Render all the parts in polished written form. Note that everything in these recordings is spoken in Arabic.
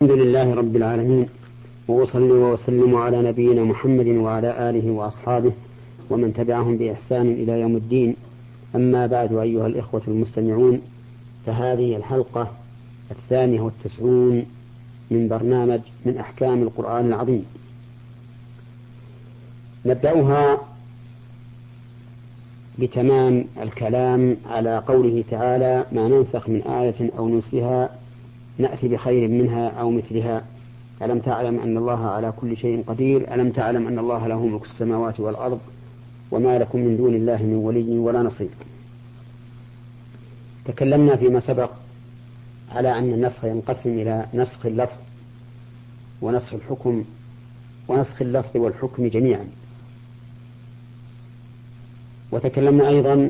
الحمد لله رب العالمين، وأصلي وأسلم على نبينا محمد وعلى آله وأصحابه ومن تبعهم بإحسان إلى يوم الدين. أما بعد، أيها الإخوة المستمعون، فهذه الحلقة 92 من برنامج من أحكام القرآن العظيم. نبدأها بتمام الكلام على قوله تعالى: ما ننسخ من آية أو ننسها نأتي بخير منها أو مثلها. ألم تعلم أن الله على كل شيء قدير؟ ألم تعلم أن الله له ملك السماوات والأرض وما لكم من دون الله من ولي ولا نصير. تكلمنا فيما سبق على أن النسخ ينقسم إلى نسخ اللفظ ونسخ الحكم ونسخ اللفظ والحكم جميعا. وتكلمنا أيضا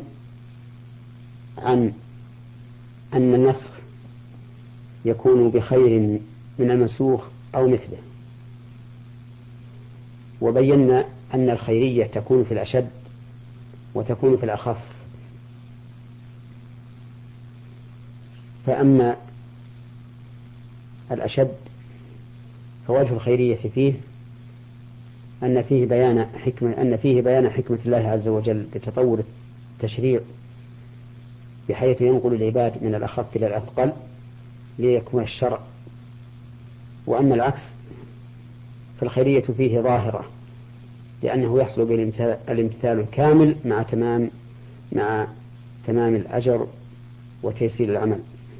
عن أن النسخ يكون بخير من المنسوخ أو مثله، وبينا أن الخيرية تكون في الأشد وتكون في الأخف. فأما الأشد فوجه الخيرية فيه أن فيه بيان حكمة الله عز وجل بتطور التشريع بحيث ينقل العباد من الأخف إلى الأثقل ليكون الشرع. وأما العكس فالخيرية فيه ظاهرة، لأنه يحصل بالامتثال الكامل مع تمام الأجر وتيسير العمل.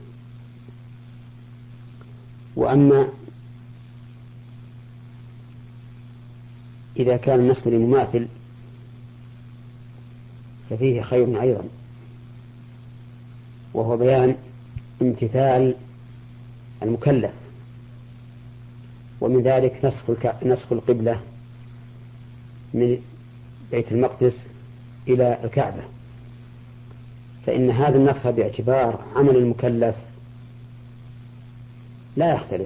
وأما إذا كان النسخ لمماثل ففيه خير أيضا، وهو بيان امتثال المكلف، ومن ذلك نسخ القبلة من بيت المقدس إلى الكعبة، فإن هذا النسخ باعتبار عمل المكلف لا يختلف،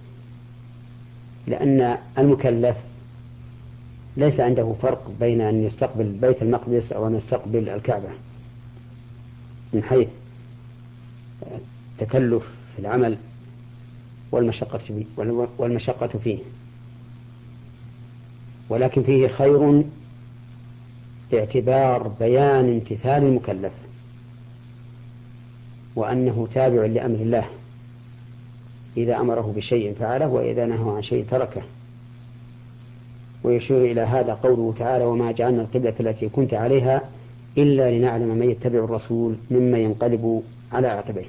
لأن المكلف ليس عنده فرق بين أن يستقبل بيت المقدس أو أن يستقبل الكعبة من حيث التكلف في العمل والمشقة فيه، ولكن فيه خير باعتبار بيان امتثال المكلف وأنه تابع لأمر الله، إذا أمره بشيء فعله وإذا نهى عن شيء تركه. ويشير إلى هذا قوله تعالى: وما جعلنا القبلة التي كنت عليها إلا لنعلم من يتبع الرسول ممن ينقلب على عقبيه.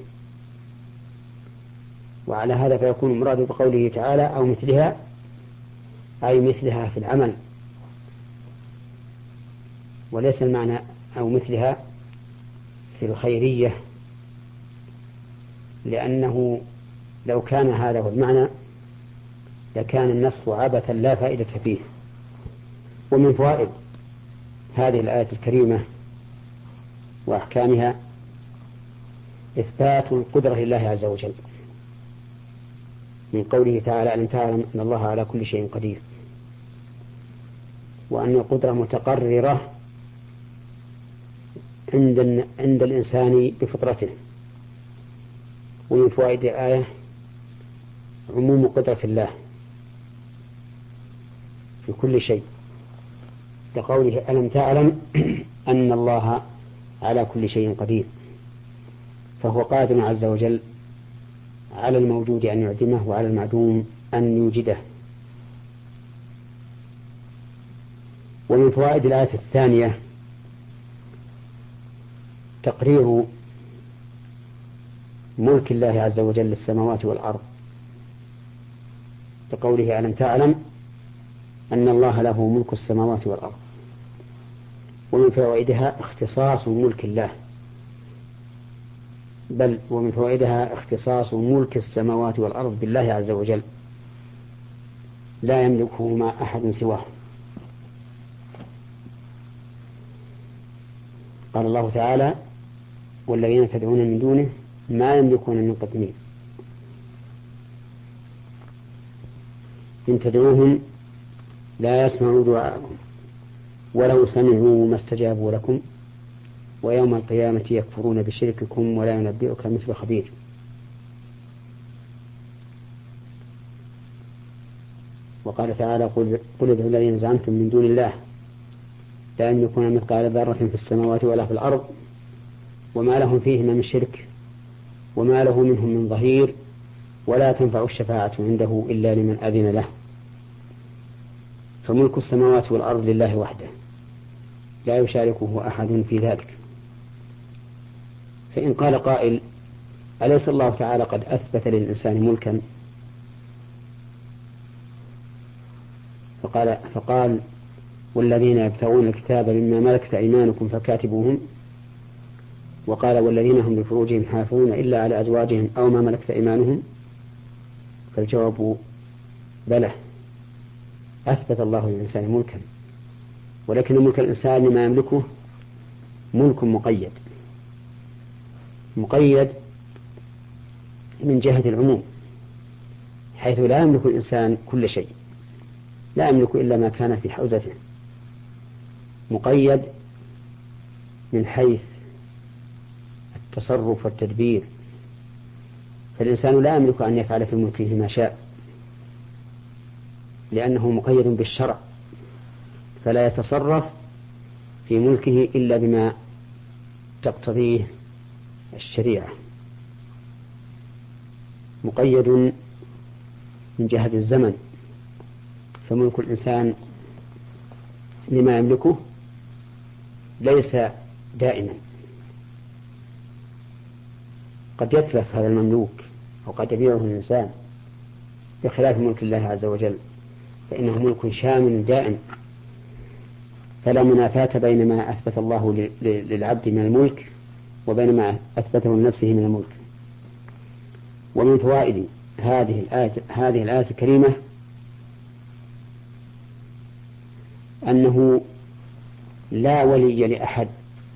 وعلى هذا فيكون المراد بقوله تعالى أو مثلها أي مثلها في العمل، وليس المعنى أو مثلها في الخيرية، لأنه لو كان هذا هو المعنى لكان النسخ عبثا لا فائدة فيه. ومن فوائد هذه الآية الكريمة وأحكامها إثبات القدرة لله عز وجل، من قوله تعالى: ألم تعلم أن الله على كل شيء قدير، وأن القدرة متقررة عند الإنسان بفطرته. ومن فوائد الآية عموم قدرة الله في كل شيء، كقوله: ألم تعلم أن الله على كل شيء قدير، فهو قادر عز وجل على الموجود أن يعدمه وعلى المعدوم أن يوجده. ومن فوائد الآية الثانية تقرير ملك الله عز وجل للسماوات والأرض، بقوله: ألم تعلم أن الله له ملك السماوات والأرض. ومن فوائدها اختصاص ملك الله، بل ومن فوائدها اختصاص ملك السماوات والأرض بالله عز وجل، لا يملكهما أحد سواه. قال الله تعالى: والذين تدعون من دونه ما يملكون من قطمير، إن تدعوهم لا يسمعوا دعاءكم ولو سمعوا ما استجابوا لكم ويوم القيامة يكفرون بشرككم ولا ينبئك مثل خبير. وقال تعالى قل ادعوا الذين زعمتم من دون الله لا يملكون مثقال ذرة في السماوات ولا في الأرض وما لهم فيهما من شرك وما له منهم من ظهير ولا تنفع الشفاعة عنده إلا لمن أذن له. فملك السماوات والأرض لله وحده لا يشاركه أحد في ذلك. فإن قال قائل أليس الله تعالى قد أثبت للإنسان ملكا؟ فقال والذين يبتغون الكتاب مما ملكت أيمانكم فكاتبوهم، وقال والذين هم لفروجهم حافظون إلا على أزواجهم أو ما ملكت أيمانهم. فالجواب بلى، أثبت الله للإنسان ملكا، ولكن ملك الإنسان لما يملكه ملك مقيد من جهة العموم، حيث لا يملك الإنسان كل شيء، لا يملك إلا ما كان في حوزته، مقيد من حيث التصرف والتدبير، فالإنسان لا يملك أن يفعل في ملكه ما شاء لأنه مقيد بالشرع، فلا يتصرف في ملكه إلا بما تقتضيه الشريعة. مقيد من جهة الزمن، فملك الإنسان لما يملكه ليس دائما، قد يتلف هذا المملوك وقد يبيعه الإنسان، بخلاف ملك الله عز وجل فإنه ملك شامل دائم، فلا منافاة بين ما أثبت الله للعبد من الملك وبين ما أثبته لنفسه من الملك. ومن فوائد هذه الآية الكريمة أنه لا ولي لأحد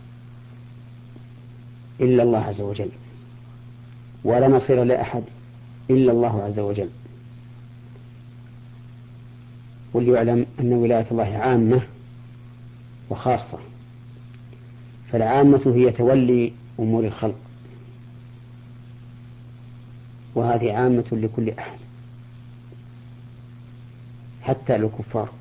إلا الله عز وجل، ولا نصير لأحد إلا الله عز وجل. وليعلم أن ولاية الله عامة وخاصة، فالعامة هي تولي أمور الخلق، وهذه عامة لكل أحد حتى للكفار،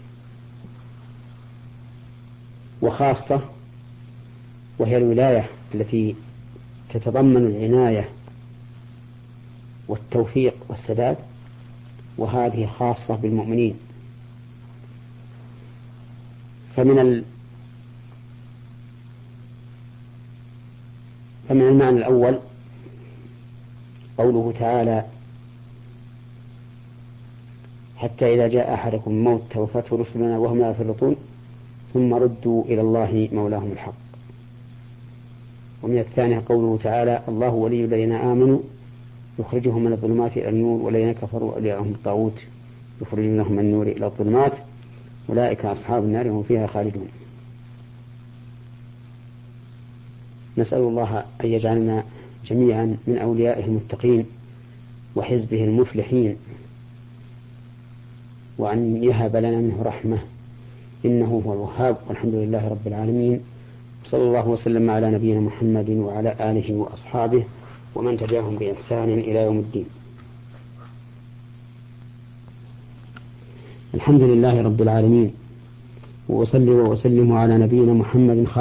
وخاصة وهي الولاية التي تتضمن العناية والتوفيق والسداد، وهذه خاصة بالمؤمنين. فمن المعنى الأول قوله تعالى حتى إذا جاء أحدكم الموت توفته رسلنا وهم لا يفرطون ثم ردوا إلى الله مولاهم الحق. ومن الثاني قوله تعالى الله ولي الذين آمنوا يخرجهم من الظلمات إلى النور والذين كفروا أولياءهم الطاغوت يخرجونهم من النور إلى الظلمات أولئك أصحاب النار هم فيها خالدون. نسأل الله أن يجعلنا جميعا من أوليائه المتقين وحزبه المفلحين، وأن يهب لنا منه رحمة إنه هو الوهاب، والحمد لله رب العالمين. صلى الله وسلم على نبينا محمد وعلى آله وأصحابه ومن تبعهم بإحسان إلى يوم الدين. الحمد لله رب العالمين، وأصلي وأسلم على نبينا محمد